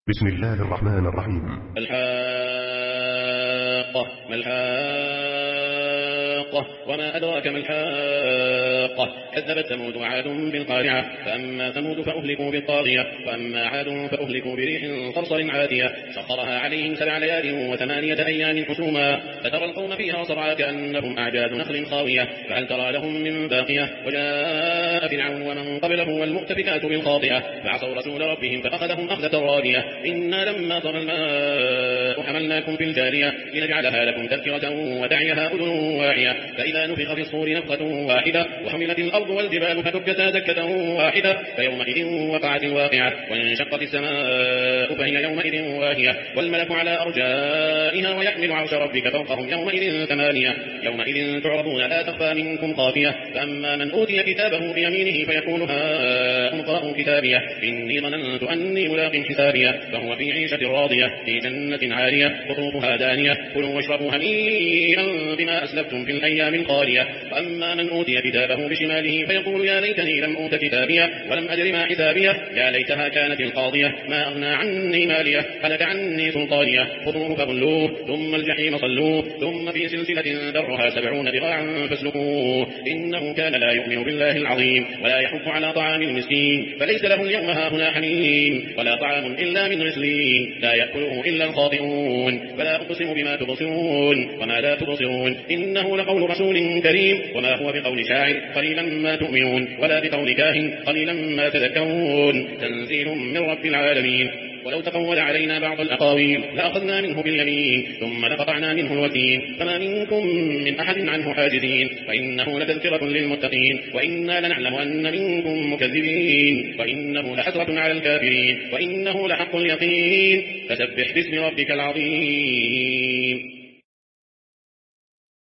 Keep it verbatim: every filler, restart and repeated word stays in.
بسم الله الرحمن الرحيم. الحاقة ما الحاقة وما أدراك ما الحاقة كذبت ثمود وعاد بالقارعة فأما ثمود فأهلكوا بالطاغية وأما عاد فأهلكوا بريح صرصر عاتية سخرها عليهم سبع ليال وثمانية أيام حسوما فترى القوم فيها صرعى كأنهم أعجاز نخل خاوية فهل ترى لهم من باقية وجاء فرعون ومن قبله والمؤتفكات بالخاطئة فعصوا رسول ربهم فأخذهم أخذة رابية إنا لما طغى الماء حملناكم في الجارية لنجعلها لكم تذكرة وتعيها أذن واعية فإذا نفخ في الصور نفخة واحدة وحملت الأرض والجبال فدكتا دكة واحدة فيومئذ وقعت الواقعة وانشقت السماء فهي يومئذ واهية والملك على أرجائها ويحمل عرش ربك فوقهم يومئذ ثمانية يومئذ تعرضون لا تخفى منكم خافية فأما من أوتي كتابه بيمينه فيقول هاؤم اقرءوا كتابيه إني ظننت أني ملاق حسابيه فهو في عيشة راضية في جنة عالية قطوفها دانية كلوا واشربوا هنيئا بما أسلفتم في الأيام الخالية وأما من أوتي كتابه بشماله فيقول يا ليتني لم أوت كتابيه ولم أدر ما حسابيه يا ليتها كانت القاضية ما أغنى عني ماليه هلك عني سلطانيه خذوه فغلوه ثم الجحيم صلوه ثم في سلسلة ذرها سبعون ذراعا فاسلكوه إنه كان لا يؤمن بالله العظيم ولا يحض على طعام المسكين فليس له اليوم هاهنا حميم ولا طعام إلا من غسلين لا يأكله إلا الخاطئون فلا أقسم بما تبصرون وما لا تبصرون إنه لقول رسول كريم وما هو بقول شاعر قليلا ما تؤمنون ولا بقول كاهن قليلا ما تذكرون تنزيل من رب العالمين ولو تقول علينا بعض الأقاويل لأخذنا منه باليمين ثم لقطعنا منه الوتين فما منكم من أحد عنه حاجزين فإنه لتذكرة للمتقين وإنا لنعلم أن منكم مكذبين وإنه لحسرة على الكافرين وإنه لحق اليقين فسبح باسم ربك العظيم.